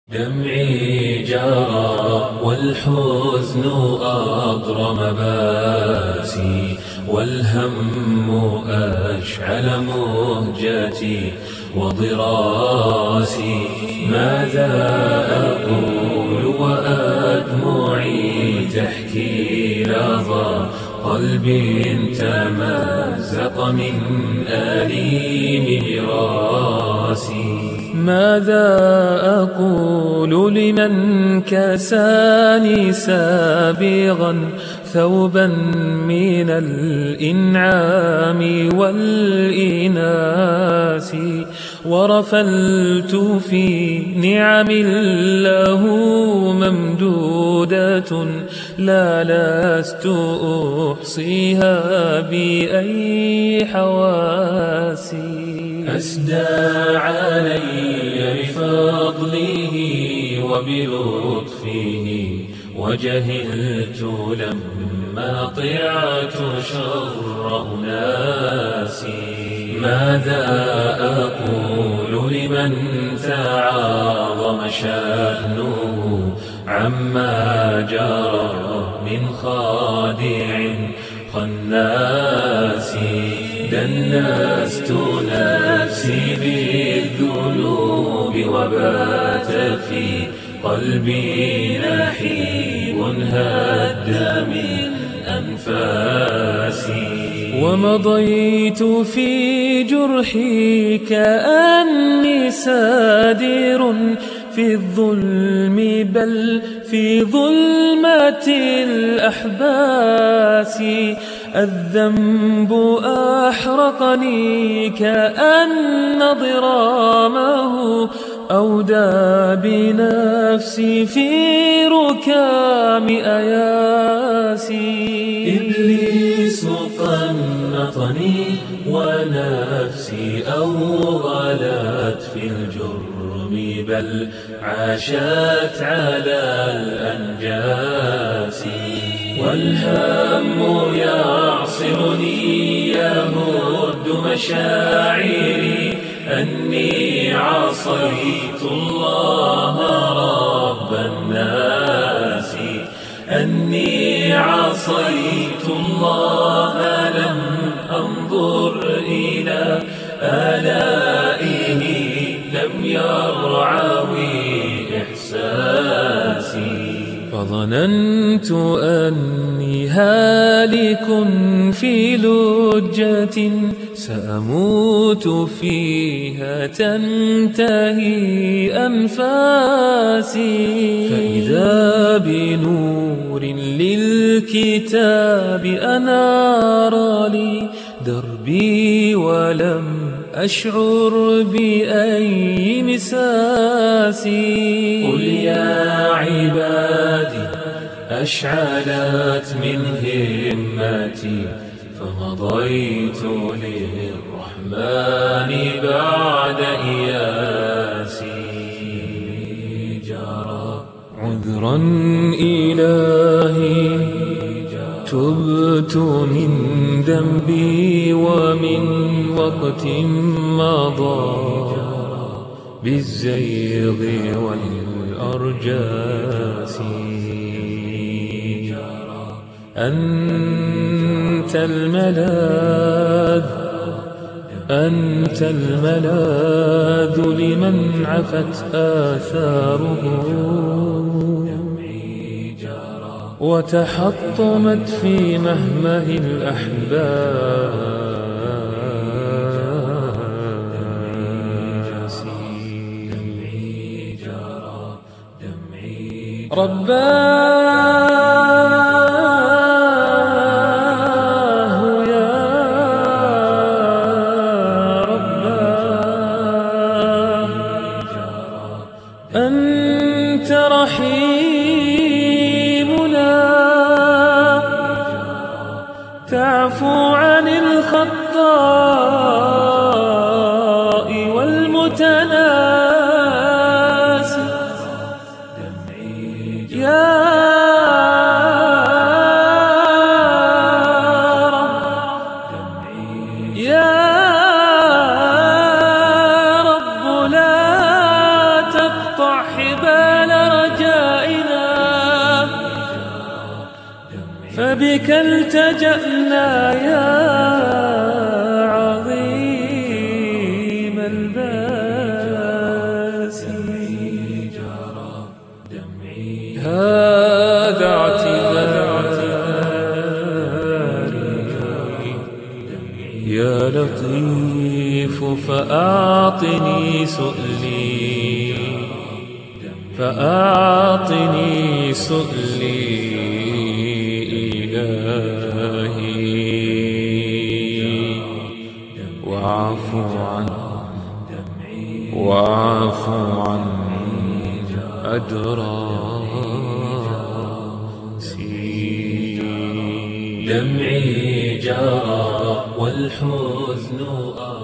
دمعي جرى والحزن أضرم باسي، والهم أشعل مهجتي وضراسي. ماذا أقول وأدمعي تحكي لظى قلبي تمزق من أليم راسي؟ ماذا أقول لمن كساني سابغا ثوبا من الإنعام والإناس، ورفلت في نعم له ممدودة لا لست أحصيها بأي حواسي. أسدى علي بفضله وبلطفه، وجهلت لما طعت شر أناسي. ماذا أقول لمن تعاظم شأنه عما جرى من خادع خناس؟ دنست نفسي بالذنوب وبات في قلبي نحيب هد من أنفاسي. ومضيت في جرحي كأني سادر في الظلم، بل في ظلمة الأحباس. الذنب أحرقني كأن ضرامه أودى بنفسي في ركام أياسي. إبليس قنطني ونفسي أوغلت في الجرم، بل عاشت على الأنجاس. والهم يعصرني يمد مشاعري أني عصيت الله رب الناس. أني عصيت الله لم أنظر إلى آلائه، لم يرعوي إحساسي. فظننت أني هالك في لجة سأموت فيها تنتهي أنفاسي. فإذا بنور للكتاب أنار لي دربي، ولم أشعر بأي مساس. قل يا عبادي أشعلت من همتي، فمضيت للرحمن بعد إياسي. جرى عذرا إلهي تبت من ذنبي ومن وقت مضى بالزيغ والأرجاس. أنت الملاذ لمن عفت آثاره، وتحطمت في مهمه الأحباس. رباه يا رباه، أنت رحيمنا تعفو عن الخطاء والمتناسي. يا رب لا تقطع حبالي فبك التجأنا يا عظيم الباس. هذا اعتذاري يا لطيف فأعطني سؤلي، فأعطني سؤلي إلهي، واعف عني واعف عني أدراسي. دمعي جرى والحزن